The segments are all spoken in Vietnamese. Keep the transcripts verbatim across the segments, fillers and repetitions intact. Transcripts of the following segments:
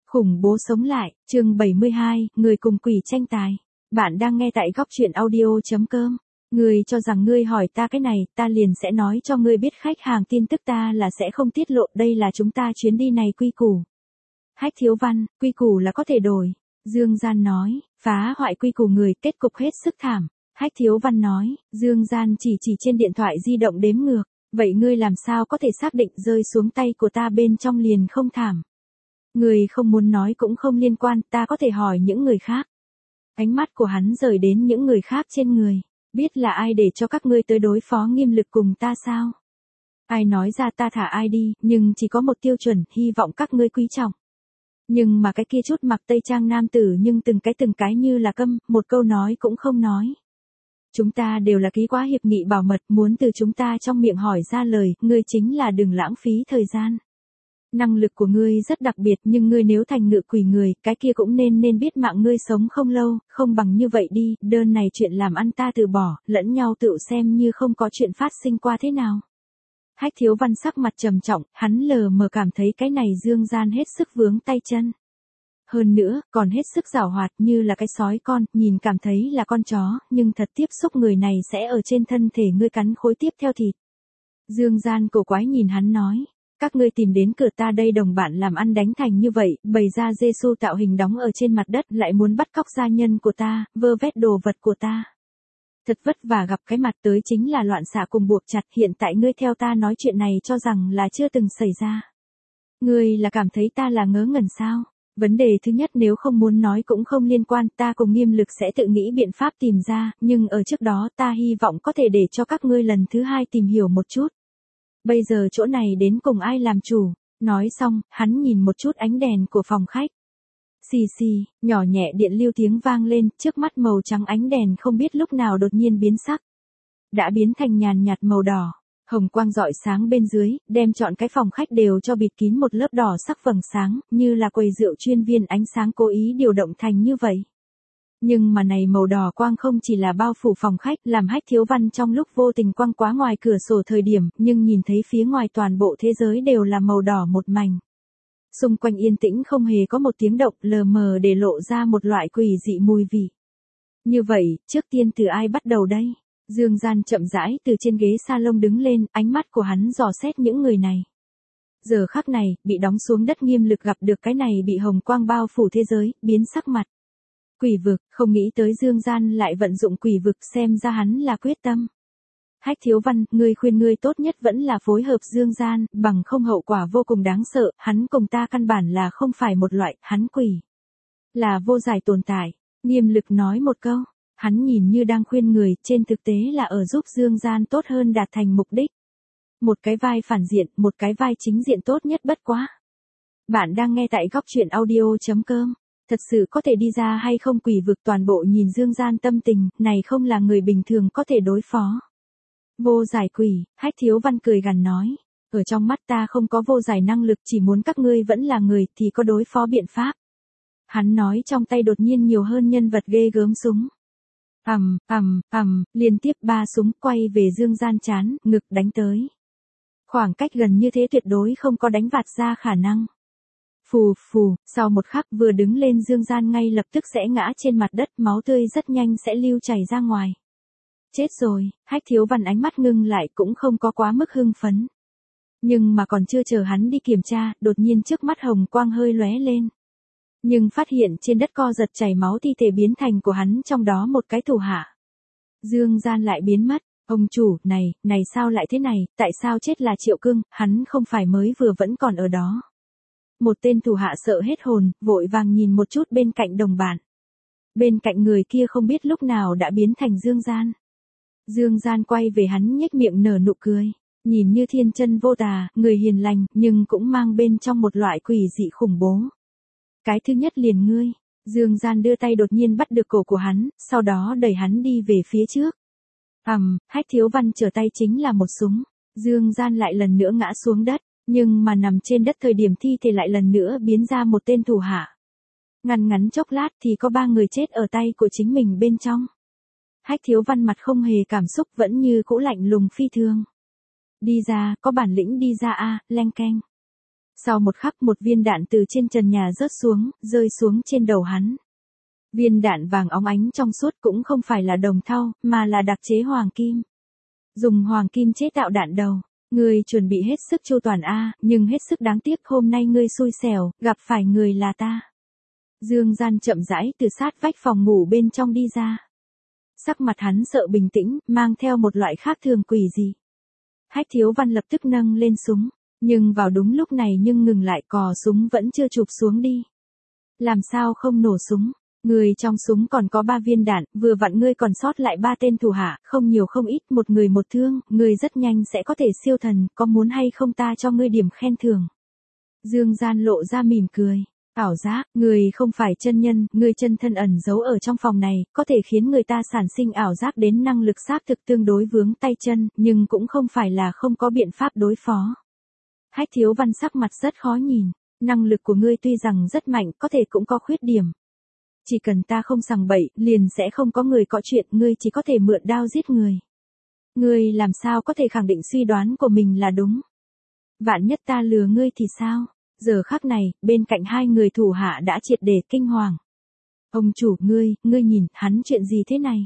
Khủng bố sống lại, chương bảy mươi hai, người cùng quỷ tranh tài. Bạn đang nghe tại góc truyện audio.com. Ngươi cho rằng ngươi hỏi ta cái này, ta liền sẽ nói cho ngươi biết khách hàng tin tức ta là sẽ không tiết lộ, đây là chúng ta chuyến đi này quy củ. Hách Thiếu Văn, quy củ là có thể đổi. Dương Gian nói, phá hoại quy củ người, kết cục hết sức thảm. Hách Thiếu Văn nói, Dương Gian chỉ chỉ trên điện thoại di động đếm ngược. Vậy ngươi làm sao có thể xác định rơi xuống tay của ta bên trong liền không thảm? Người không muốn nói cũng không liên quan, ta có thể hỏi những người khác. Ánh mắt của hắn rời đến những người khác trên người. Biết là ai để cho các ngươi tới đối phó nghiêm lực cùng ta sao? Ai nói ra ta thả ai đi, nhưng chỉ có một tiêu chuẩn, hy vọng các ngươi quý trọng. Nhưng mà cái kia chút mặc tây trang nam tử nhưng từng cái từng cái như là câm, một câu nói cũng không nói. Chúng ta đều là ký quá hiệp nghị bảo mật, muốn từ chúng ta trong miệng hỏi ra lời, ngươi chính là đừng lãng phí thời gian. Năng lực của ngươi rất đặc biệt, nhưng ngươi nếu thành ngự quỷ người, cái kia cũng nên nên biết mạng ngươi sống không lâu, không bằng như vậy đi, đơn này chuyện làm ăn ta từ bỏ, lẫn nhau tự xem như không có chuyện phát sinh qua thế nào. Hách Thiếu Văn sắc mặt trầm trọng, hắn lờ mờ cảm thấy cái này Dương Gian hết sức vướng tay chân. Hơn nữa, còn hết sức giảo hoạt như là cái sói con, nhìn cảm thấy là con chó, nhưng thật tiếp xúc người này sẽ ở trên thân thể ngươi cắn khối tiếp theo thịt. Dương Gian cổ quái nhìn hắn nói. Các ngươi tìm đến cửa ta đây đồng bạn làm ăn đánh thành như vậy, bày ra Giê-xu tạo hình đóng ở trên mặt đất lại muốn bắt cóc gia nhân của ta, vơ vét đồ vật của ta. Thật vất vả gặp cái mặt tới chính là loạn xạ cùng buộc chặt, hiện tại ngươi theo ta nói chuyện này cho rằng là chưa từng xảy ra. Ngươi là cảm thấy ta là ngớ ngẩn sao? Vấn đề thứ nhất nếu không muốn nói cũng không liên quan, ta cùng nghiêm lực sẽ tự nghĩ biện pháp tìm ra, nhưng ở trước đó ta hy vọng có thể để cho các ngươi lần thứ hai tìm hiểu một chút. Bây giờ chỗ này đến cùng ai làm chủ? Nói xong, hắn nhìn một chút ánh đèn của phòng khách. Xì xì, nhỏ nhẹ điện lưu tiếng vang lên, trước mắt màu trắng ánh đèn không biết lúc nào đột nhiên biến sắc. Đã biến thành nhàn nhạt màu đỏ, hồng quang rọi sáng bên dưới, đem trọn cái phòng khách đều cho bịt kín một lớp đỏ sắc vầng sáng, như là quầy rượu chuyên viên ánh sáng cố ý điều động thành như vậy. Nhưng mà này màu đỏ quang không chỉ là bao phủ phòng khách, làm Hách Thiếu Văn trong lúc vô tình quăng quá ngoài cửa sổ thời điểm, nhưng nhìn thấy phía ngoài toàn bộ thế giới đều là màu đỏ một mảnh. Xung quanh yên tĩnh không hề có một tiếng động, lờ mờ để lộ ra một loại quỷ dị mùi vị. Như vậy, trước tiên từ ai bắt đầu đây? Dương Gian chậm rãi từ trên ghế salon đứng lên, ánh mắt của hắn dò xét những người này. Giờ khắc này, bị đóng xuống đất nghiêm lực gặp được cái này bị hồng quang bao phủ thế giới, biến sắc mặt. Quỷ vực, không nghĩ tới Dương Gian lại vận dụng quỷ vực, xem ra hắn là quyết tâm. Hách Thiếu Văn, ngươi khuyên ngươi tốt nhất vẫn là phối hợp Dương Gian, bằng không hậu quả vô cùng đáng sợ, hắn cùng ta căn bản là không phải một loại, hắn quỷ. Là vô giải tồn tại. Nghiêm lực nói một câu, hắn nhìn như đang khuyên người, trên thực tế là ở giúp Dương Gian tốt hơn đạt thành mục đích. Một cái vai phản diện, một cái vai chính diện tốt nhất bất quá. Bạn đang nghe tại góc truyện audio.com. Thật sự có thể đi ra hay không quỷ vực toàn bộ nhìn Dương Gian tâm tình, này không là người bình thường có thể đối phó. Vô giải quỷ, Hách Thiếu Văn cười gằn nói. Ở trong mắt ta không có vô giải năng lực, chỉ muốn các ngươi vẫn là người thì có đối phó biện pháp. Hắn nói trong tay đột nhiên nhiều hơn nhân vật ghê gớm súng. Ầm, ầm, ầm, liên tiếp ba súng quay về Dương Gian chán, ngực đánh tới. Khoảng cách gần như thế tuyệt đối không có đánh vạt ra khả năng. Phù, phù, sau một khắc vừa đứng lên Dương Gian ngay lập tức sẽ ngã trên mặt đất, máu tươi rất nhanh sẽ lưu chảy ra ngoài. Chết rồi, Hách Thiếu Văn ánh mắt ngưng lại cũng không có quá mức hưng phấn. Nhưng mà còn chưa chờ hắn đi kiểm tra, đột nhiên trước mắt hồng quang hơi lóe lên. Nhưng phát hiện trên đất co giật chảy máu thi thể biến thành của hắn trong đó một cái thủ hạ. Dương Gian lại biến mất. Ông chủ, này, này sao lại thế này, tại sao chết là Triệu Cương, hắn không phải mới vừa vẫn còn ở đó. Một tên thủ hạ sợ hết hồn, vội vàng nhìn một chút bên cạnh đồng bạn. Bên cạnh người kia không biết lúc nào đã biến thành Dương Gian. Dương Gian quay về hắn nhếch miệng nở nụ cười, nhìn như thiên chân vô tà, người hiền lành, nhưng cũng mang bên trong một loại quỷ dị khủng bố. Cái thứ nhất liền ngươi. Dương Gian đưa tay đột nhiên bắt được cổ của hắn, sau đó đẩy hắn đi về phía trước. Ầm, Hách Thiếu Văn trở tay chính là một súng. Dương Gian lại lần nữa ngã xuống đất. Nhưng mà nằm trên đất thời điểm thi thể lại lần nữa biến ra một tên thủ hạ. Ngắn ngắn chốc lát thì có ba người chết ở tay của chính mình bên trong. Hách Thiếu Văn mặt không hề cảm xúc vẫn như cũ lạnh lùng phi thường. Đi ra, có bản lĩnh đi ra a, leng keng. Sau một khắc một viên đạn từ trên trần nhà rớt xuống, rơi xuống trên đầu hắn. Viên đạn vàng óng ánh trong suốt cũng không phải là đồng thau, mà là đặc chế hoàng kim. Dùng hoàng kim chế tạo đạn đầu. Ngươi chuẩn bị hết sức chu toàn a, nhưng hết sức đáng tiếc hôm nay ngươi xui xẻo, gặp phải người là ta. Dương Gian chậm rãi từ sát vách phòng ngủ bên trong đi ra. Sắc mặt hắn sợ bình tĩnh, mang theo một loại khác thường quỷ gì. Hách Thiếu Văn lập tức nâng lên súng, nhưng vào đúng lúc này nhưng ngừng lại, cò súng vẫn chưa chụp xuống đi. Làm sao không nổ súng? Người trong súng còn có ba viên đạn, vừa vặn ngươi còn sót lại ba tên thủ hạ, không nhiều không ít, một người một thương, ngươi rất nhanh sẽ có thể siêu thần, có muốn hay không ta cho ngươi điểm khen thưởng. Dương Gian lộ ra mỉm cười. Ảo giác, người không phải chân nhân, người chân thân ẩn giấu ở trong phòng này, có thể khiến người ta sản sinh ảo giác đến năng lực xác thực tương đối vướng tay chân, nhưng cũng không phải là không có biện pháp đối phó. Hách Thiếu Văn sắc mặt rất khó nhìn, năng lực của ngươi tuy rằng rất mạnh, có thể cũng có khuyết điểm. Chỉ cần ta không sằng bậy, liền sẽ không có người có chuyện, ngươi chỉ có thể mượn đao giết người. Ngươi làm sao có thể khẳng định suy đoán của mình là đúng? Vạn nhất ta lừa ngươi thì sao? Giờ khắc này, bên cạnh hai người thủ hạ đã triệt để kinh hoàng. Ông chủ, ngươi, ngươi nhìn, hắn chuyện gì thế này?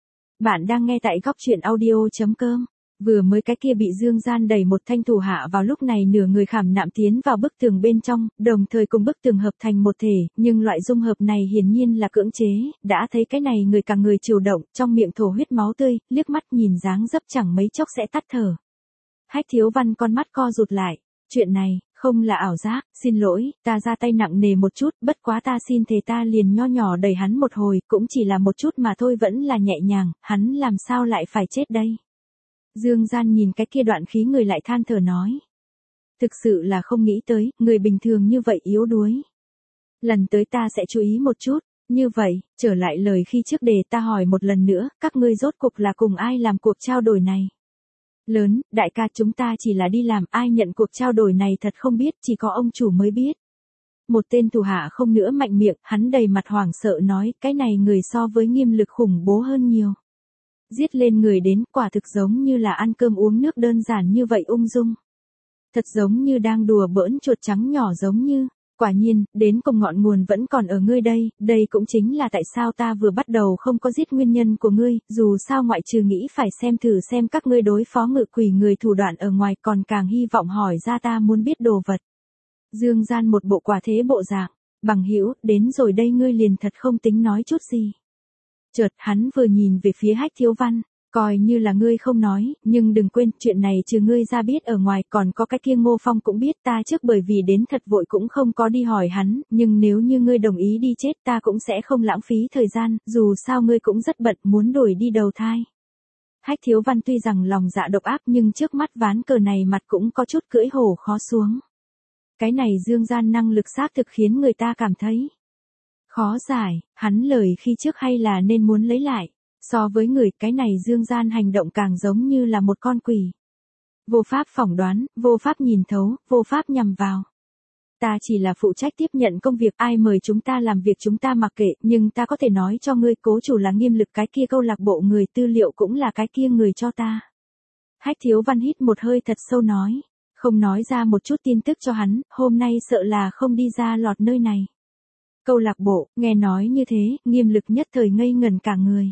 Bạn đang nghe tại góc truyện audio chấm com. Vừa mới cái kia bị Dương Gian đẩy một thanh thủ hạ vào lúc này nửa người khảm nạm tiến vào bức tường bên trong, đồng thời cùng bức tường hợp thành một thể, nhưng loại dung hợp này hiển nhiên là cưỡng chế, đã thấy cái này người cả người chịu động, trong miệng thổ huyết máu tươi, liếc mắt nhìn dáng dấp chẳng mấy chốc sẽ tắt thở. Hách Thiếu Văn con mắt co rụt lại, chuyện này, không là ảo giác, xin lỗi, ta ra tay nặng nề một chút, bất quá ta xin thề ta liền nho nhỏ đẩy hắn một hồi, cũng chỉ là một chút mà thôi, vẫn là nhẹ nhàng, hắn làm sao lại phải chết đây? Dương Gian nhìn cái kia đoạn khí người lại than thở nói. Thực sự là không nghĩ tới, người bình thường như vậy yếu đuối. Lần tới ta sẽ chú ý một chút, như vậy, trở lại lời khi trước để ta hỏi một lần nữa, các ngươi rốt cuộc là cùng ai làm cuộc trao đổi này? Lớn, đại ca chúng ta chỉ là đi làm, ai nhận cuộc trao đổi này thật không biết, chỉ có ông chủ mới biết. Một tên thủ hạ không nữa mạnh miệng, hắn đầy mặt hoảng sợ nói, cái này người so với Nghiêm Lực khủng bố hơn nhiều. Giết lên người đến, quả thực giống như là ăn cơm uống nước đơn giản như vậy ung dung. Thật giống như đang đùa bỡn chuột trắng nhỏ giống như, quả nhiên, đến cùng ngọn nguồn vẫn còn ở ngươi đây, đây cũng chính là tại sao ta vừa bắt đầu không có giết nguyên nhân của ngươi, dù sao ngoại trừ nghĩ phải xem thử xem các ngươi đối phó ngự quỷ người thủ đoạn ở ngoài còn càng hy vọng hỏi ra ta muốn biết đồ vật. Dương Gian một bộ quả thế bộ dạng, bằng hữu, đến rồi đây ngươi liền thật không tính nói chút gì. Chợt hắn vừa nhìn về phía Hách Thiếu Văn, coi như là ngươi không nói, nhưng đừng quên, chuyện này trừ ngươi ra biết ở ngoài còn có cái kia Ngô Phong cũng biết, ta trước bởi vì đến thật vội cũng không có đi hỏi hắn, nhưng nếu như ngươi đồng ý đi chết ta cũng sẽ không lãng phí thời gian, dù sao ngươi cũng rất bận muốn đổi đi đầu thai. Hách Thiếu Văn tuy rằng lòng dạ độc ác nhưng trước mắt ván cờ này mặt cũng có chút cưỡi hổ khó xuống. Cái này Dương Gian năng lực xác thực khiến người ta cảm thấy khó giải, hắn lời khi trước hay là nên muốn lấy lại. So với người, cái này Dương Gian hành động càng giống như là một con quỷ. Vô pháp phỏng đoán, vô pháp nhìn thấu, vô pháp nhằm vào. Ta chỉ là phụ trách tiếp nhận công việc, ai mời chúng ta làm việc chúng ta mặc kệ, nhưng ta có thể nói cho ngươi, cố chủ là Nghiêm Lực, cái kia câu lạc bộ người tư liệu cũng là cái kia người cho ta. Hách Thiếu Văn hít một hơi thật sâu nói, không nói ra một chút tin tức cho hắn, hôm nay sợ là không đi ra lọt nơi này. Câu lạc bộ, nghe nói như thế, Nghiêm Lực nhất thời ngây ngẩn cả người.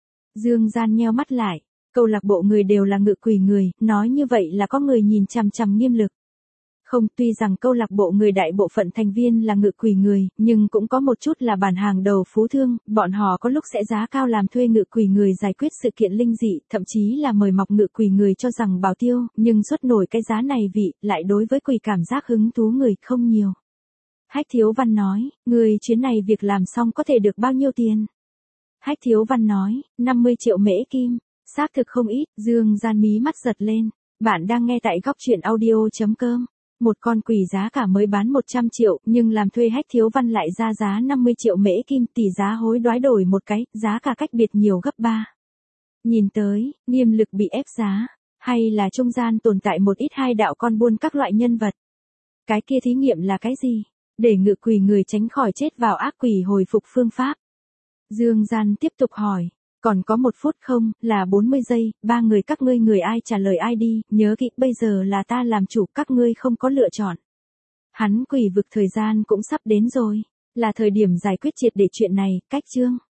Dương Gian nheo mắt lại, câu lạc bộ người đều là ngự quỷ người, nói như vậy là có người nhìn chằm chằm Nghiêm Lực. Không, tuy rằng câu lạc bộ người đại bộ phận thành viên là ngự quỷ người, nhưng cũng có một chút là bản hàng đầu phú thương, bọn họ có lúc sẽ giá cao làm thuê ngự quỷ người giải quyết sự kiện linh dị, thậm chí là mời mọc ngự quỷ người cho rằng bảo tiêu, nhưng xuất nổi cái giá này vị, lại đối với quỷ cảm giác hứng thú người không nhiều. Hách Thiếu Văn nói, người chuyến này việc làm xong có thể được bao nhiêu tiền? Hách Thiếu Văn nói, năm mươi triệu mễ kim, xác thực không ít, Dương Gian mí mắt giật lên. Bạn đang nghe tại góc truyện audio chấm com. Một con quỷ giá cả mới bán một trăm triệu, nhưng làm thuê Hách Thiếu Văn lại ra giá năm mươi triệu mễ kim, tỷ giá hối đoái đổi một cái, giá cả cách biệt nhiều gấp ba. Nhìn tới, Nghiêm Lực bị ép giá, hay là trung gian tồn tại một ít hai đạo con buôn các loại nhân vật. Cái kia thí nghiệm là cái gì? Để ngự quỷ người tránh khỏi chết vào ác quỷ hồi phục phương pháp. Dương Gian tiếp tục hỏi, còn có một phút không, là bốn mươi giây, ba người các ngươi người ai trả lời ai đi, nhớ kỹ bây giờ là ta làm chủ, các ngươi không có lựa chọn. Hắn quỷ vực thời gian cũng sắp đến rồi, là thời điểm giải quyết triệt để chuyện này, cách chương.